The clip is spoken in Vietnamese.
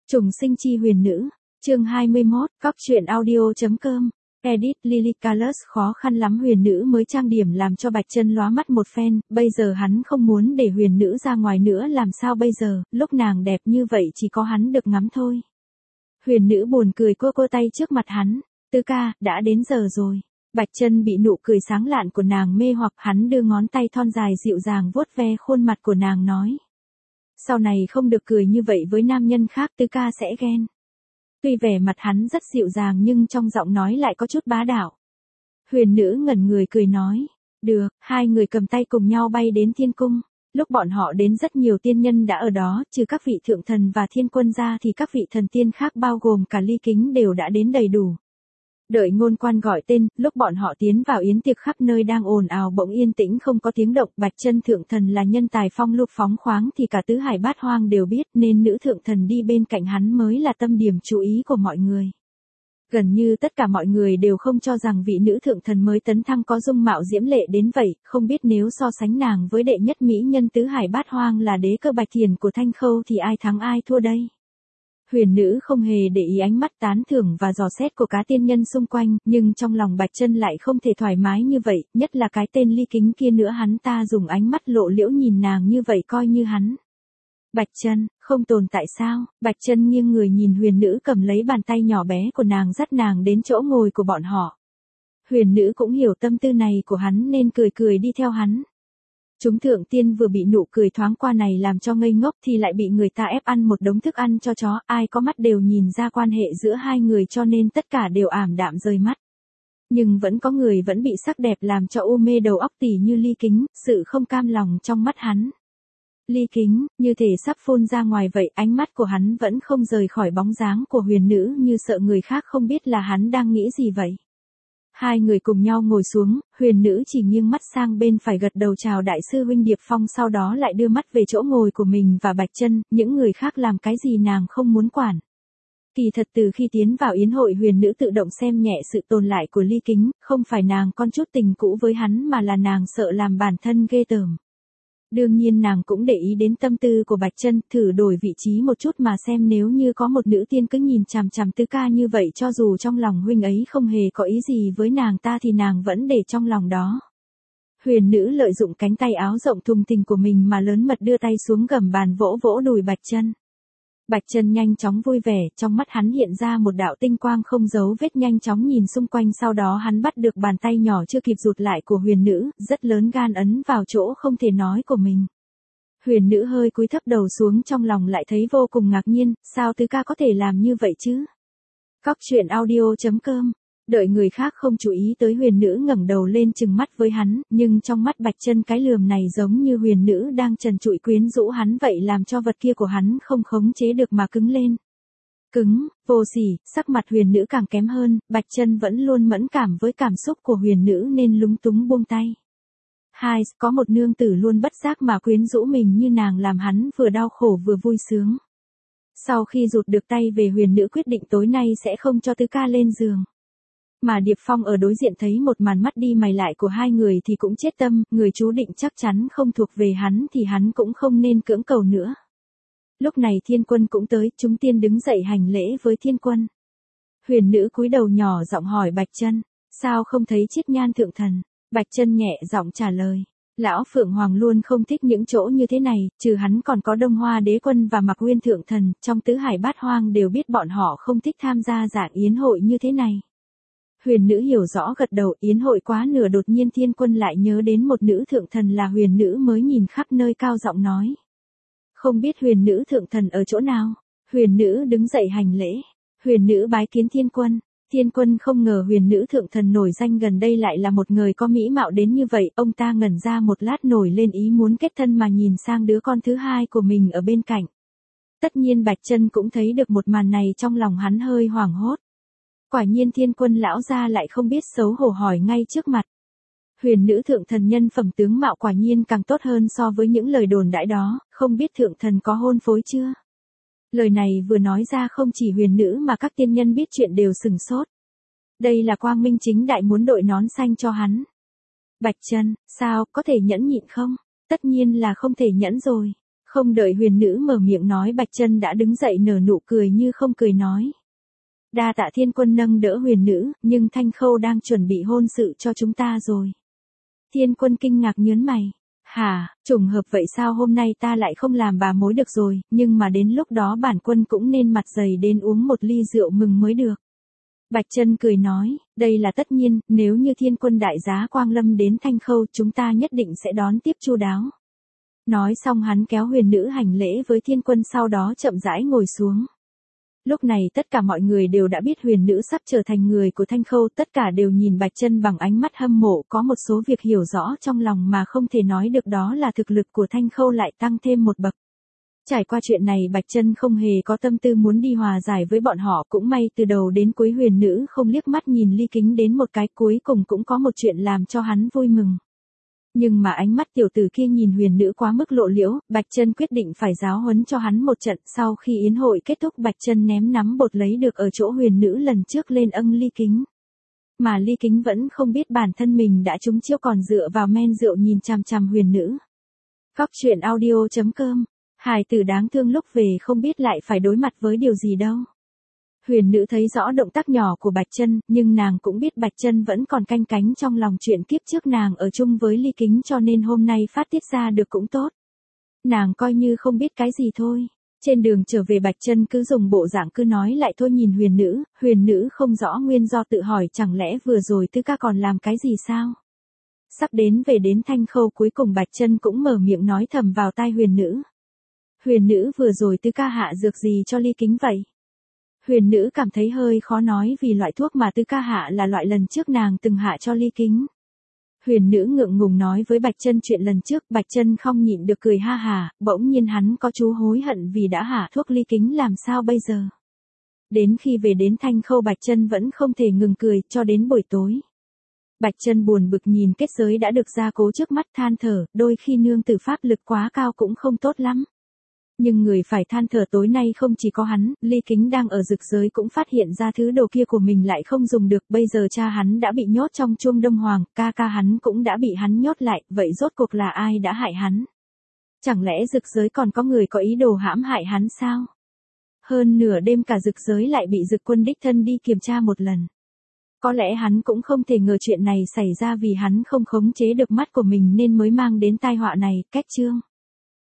Trùng sinh chi huyền nữ, chương 21, cóc truyện audio.com, edit Lily Carlos. Khó khăn lắm huyền nữ mới trang điểm làm cho Bạch Chân lóa mắt một phen, bây giờ hắn không muốn để huyền nữ ra ngoài nữa, làm sao bây giờ, lúc nàng đẹp như vậy chỉ có hắn được ngắm thôi. Huyền nữ buồn cười cô tay trước mặt hắn, Tứ ca, đã đến giờ rồi. Bạch Chân bị nụ cười sáng lạn của nàng mê hoặc, hắn đưa ngón tay thon dài dịu dàng vuốt ve khuôn mặt của nàng nói. Sau này không được cười như vậy với nam nhân khác, Tứ ca sẽ ghen. Tuy vẻ mặt hắn rất dịu dàng nhưng trong giọng nói lại có chút bá đạo. Huyền nữ ngẩn người cười nói. Được, hai người cầm tay cùng nhau bay đến thiên cung. Lúc bọn họ đến rất nhiều tiên nhân đã ở đó, trừ các vị thượng thần và thiên quân ra thì các vị thần tiên khác bao gồm cả Ly Kính đều đã đến đầy đủ. Đợi ngôn quan gọi tên, lúc bọn họ tiến vào yến tiệc khắp nơi đang ồn ào bỗng yên tĩnh không có tiếng động. Bạch Chân thượng thần là nhân tài phong lưu phóng khoáng thì cả tứ hải bát hoang đều biết, nên nữ thượng thần đi bên cạnh hắn mới là tâm điểm chú ý của mọi người. Gần như tất cả mọi người đều không cho rằng vị nữ thượng thần mới tấn thăng có dung mạo diễm lệ đến vậy, không biết nếu so sánh nàng với đệ nhất mỹ nhân tứ hải bát hoang là đế cơ Bạch Thiền của Thanh Khâu thì ai thắng ai thua đây. Huyền nữ không hề để ý ánh mắt tán thưởng và dò xét của cá tiên nhân xung quanh, nhưng trong lòng Bạch Chân lại không thể thoải mái như vậy, nhất là cái tên Ly Kính kia nữa, hắn ta dùng ánh mắt lộ liễu nhìn nàng như vậy coi như hắn. Bạch Chân, không tồn tại sao? Bạch Chân nghiêng người nhìn huyền nữ cầm lấy bàn tay nhỏ bé của nàng dắt nàng đến chỗ ngồi của bọn họ. Huyền nữ cũng hiểu tâm tư này của hắn nên cười cười đi theo hắn. Chúng thượng tiên vừa bị nụ cười thoáng qua này làm cho ngây ngốc thì lại bị người ta ép ăn một đống thức ăn cho chó, ai có mắt đều nhìn ra quan hệ giữa hai người cho nên tất cả đều ảm đạm rơi mắt. Nhưng vẫn có người vẫn bị sắc đẹp làm cho u mê đầu óc, tỉ như Ly Kính, sự không cam lòng trong mắt hắn. Ly Kính, như thể sắp phun ra ngoài vậy, ánh mắt của hắn vẫn không rời khỏi bóng dáng của huyền nữ như sợ người khác không biết là hắn đang nghĩ gì vậy. Hai người cùng nhau ngồi xuống, huyền nữ chỉ nghiêng mắt sang bên phải gật đầu chào đại sư huynh Điệp Phong, sau đó lại đưa mắt về chỗ ngồi của mình và Bạch Chân, những người khác làm cái gì nàng không muốn quản. Kỳ thật từ khi tiến vào yến hội huyền nữ tự động xem nhẹ sự tồn lại của Ly Kính, không phải nàng con chút tình cũ với hắn mà là nàng sợ làm bản thân ghê tởm. Đương nhiên nàng cũng để ý đến tâm tư của Bạch Chân, thử đổi vị trí một chút mà xem, nếu như có một nữ tiên cứ nhìn chằm chằm Tứ ca như vậy, cho dù trong lòng huynh ấy không hề có ý gì với nàng ta thì nàng vẫn để trong lòng đó. Huyền nữ lợi dụng cánh tay áo rộng thùng thình của mình mà lớn mật đưa tay xuống gầm bàn vỗ vỗ đùi Bạch Chân. Bạch Chân nhanh chóng vui vẻ, trong mắt hắn hiện ra một đạo tinh quang không giấu vết, nhanh chóng nhìn xung quanh, sau đó hắn bắt được bàn tay nhỏ chưa kịp rụt lại của huyền nữ, rất lớn gan ấn vào chỗ không thể nói của mình. Huyền nữ hơi cúi thấp đầu xuống, trong lòng lại thấy vô cùng ngạc nhiên, sao Tứ ca có thể làm như vậy chứ? Cóc truyện audio.com. Đợi người khác không chú ý tới huyền nữ ngẩng đầu lên trừng mắt với hắn, nhưng trong mắt Bạch Chân cái lườm này giống như huyền nữ đang trần trụi quyến rũ hắn vậy, làm cho vật kia của hắn không khống chế được mà cứng lên. Cứng, vô sỉ, sắc mặt huyền nữ càng kém hơn, Bạch Chân vẫn luôn mẫn cảm với cảm xúc của huyền nữ nên lúng túng buông tay. Hai, có một nương tử luôn bất giác mà quyến rũ mình như nàng làm hắn vừa đau khổ vừa vui sướng. Sau khi rụt được tay về, huyền nữ quyết định tối nay sẽ không cho Tứ ca lên giường. Mà Điệp Phong ở đối diện thấy một màn mắt đi mày lại của hai người thì cũng chết tâm, người chú định chắc chắn không thuộc về hắn thì hắn cũng không nên cưỡng cầu nữa. Lúc này thiên quân cũng tới, chúng tiên đứng dậy hành lễ với thiên quân. Huyền nữ cúi đầu nhỏ giọng hỏi Bạch Chân, sao không thấy Chiết Nhan thượng thần? Bạch Chân nhẹ giọng trả lời, lão Phượng Hoàng luôn không thích những chỗ như thế này, trừ hắn còn có Đông Hoa đế quân và Mạc Uyên thượng thần, trong tứ hải bát hoang đều biết bọn họ không thích tham gia dạng yến hội như thế này. Huyền nữ hiểu rõ gật đầu, yến hội quá nửa, đột nhiên thiên quân lại nhớ đến một nữ thượng thần là huyền nữ mới nhìn khắp nơi, cao giọng nói. Không biết huyền nữ thượng thần ở chỗ nào? Huyền nữ đứng dậy hành lễ. Huyền nữ bái kiến thiên quân. Thiên quân không ngờ huyền nữ thượng thần nổi danh gần đây lại là một người có mỹ mạo đến như vậy, ông ta ngẩn ra một lát nổi lên ý muốn kết thân mà nhìn sang đứa con thứ hai của mình ở bên cạnh. Tất nhiên Bạch Chân cũng thấy được một màn này, trong lòng hắn hơi hoảng hốt. Quả nhiên thiên quân lão gia lại không biết xấu hổ hỏi ngay trước mặt. Huyền nữ thượng thần nhân phẩm tướng mạo quả nhiên càng tốt hơn so với những lời đồn đãi đó, không biết thượng thần có hôn phối chưa? Lời này vừa nói ra không chỉ huyền nữ mà các tiên nhân biết chuyện đều sừng sốt. Đây là quang minh chính đại muốn đội nón xanh cho hắn. Bạch Chân, sao, có thể nhẫn nhịn không? Tất nhiên là không thể nhẫn rồi. Không đợi huyền nữ mở miệng nói Bạch Chân đã đứng dậy nở nụ cười như không cười nói. Đa tạ Thiên Quân nâng đỡ huyền nữ, nhưng Thanh Khâu đang chuẩn bị hôn sự cho chúng ta rồi. Thiên Quân kinh ngạc nhớn mày. Hả, trùng hợp vậy sao hôm nay ta lại không làm bà mối được rồi, nhưng mà đến lúc đó bản quân cũng nên mặt dày đến uống một ly rượu mừng mới được. Bạch Chân cười nói, đây là tất nhiên, nếu như Thiên Quân đại giá quang lâm đến Thanh Khâu chúng ta nhất định sẽ đón tiếp chu đáo. Nói xong hắn kéo huyền nữ hành lễ với Thiên Quân sau đó chậm rãi ngồi xuống. Lúc này tất cả mọi người đều đã biết huyền nữ sắp trở thành người của Thanh Khâu, tất cả đều nhìn Bạch Chân bằng ánh mắt hâm mộ, có một số việc hiểu rõ trong lòng mà không thể nói được, đó là thực lực của Thanh Khâu lại tăng thêm một bậc. Trải qua chuyện này Bạch Chân không hề có tâm tư muốn đi hòa giải với bọn họ, cũng may từ đầu đến cuối huyền nữ không liếc mắt nhìn Ly Kính đến một cái, cuối cùng cũng có một chuyện làm cho hắn vui mừng. Nhưng mà ánh mắt tiểu tử kia nhìn huyền nữ quá mức lộ liễu, Bạch Chân quyết định phải giáo huấn cho hắn một trận. Sau khi yến hội kết thúc Bạch Chân ném nắm bột lấy được ở chỗ huyền nữ lần trước lên âng Ly Kính. Mà Ly Kính vẫn không biết bản thân mình đã trúng chiêu, còn dựa vào men rượu nhìn chằm chằm huyền nữ. Cóc truyện audio.com. Hài tử đáng thương lúc về không biết lại phải đối mặt với điều gì đâu. Huyền nữ thấy rõ động tác nhỏ của Bạch Chân, nhưng nàng cũng biết Bạch Chân vẫn còn canh cánh trong lòng chuyện kiếp trước nàng ở chung với Ly Kính, cho nên hôm nay phát tiết ra được cũng tốt. Nàng coi như không biết cái gì thôi. Trên đường trở về Bạch Chân cứ dùng bộ dạng cứ nói lại thôi nhìn huyền nữ không rõ nguyên do tự hỏi chẳng lẽ vừa rồi Tư ca còn làm cái gì sao? Sắp về đến Thanh Khâu cuối cùng Bạch Chân cũng mở miệng nói thầm vào tai huyền nữ. Huyền nữ vừa rồi Tư ca hạ dược gì cho Ly Kính vậy? Huyền nữ cảm thấy hơi khó nói vì loại thuốc mà Tư ca hạ là loại lần trước nàng từng hạ cho Ly Kính. Huyền nữ ngượng ngùng nói với Bạch Chân chuyện lần trước, Bạch Chân không nhịn được cười ha hà, bỗng nhiên hắn có chú hối hận vì đã hạ thuốc Ly Kính làm sao bây giờ. Đến khi về đến Thanh Khâu Bạch Chân vẫn không thể ngừng cười, cho đến buổi tối. Bạch Chân buồn bực nhìn kết giới đã được gia cố trước mắt than thở, đôi khi nương tử pháp lực quá cao cũng không tốt lắm. Nhưng người phải than thở tối nay không chỉ có hắn, Ly Kính đang ở dực giới cũng phát hiện ra thứ đồ kia của mình lại không dùng được, bây giờ cha hắn đã bị nhốt trong chuông Đông Hoàng, ca ca hắn cũng đã bị hắn nhốt lại, vậy rốt cuộc là ai đã hại hắn? Chẳng lẽ dực giới còn có người có ý đồ hãm hại hắn sao? Hơn nửa đêm cả dực giới lại bị Dực Quân đích thân đi kiểm tra một lần. Có lẽ hắn cũng không thể ngờ chuyện này xảy ra vì hắn không khống chế được mắt của mình nên mới mang đến tai họa này. Kết chương.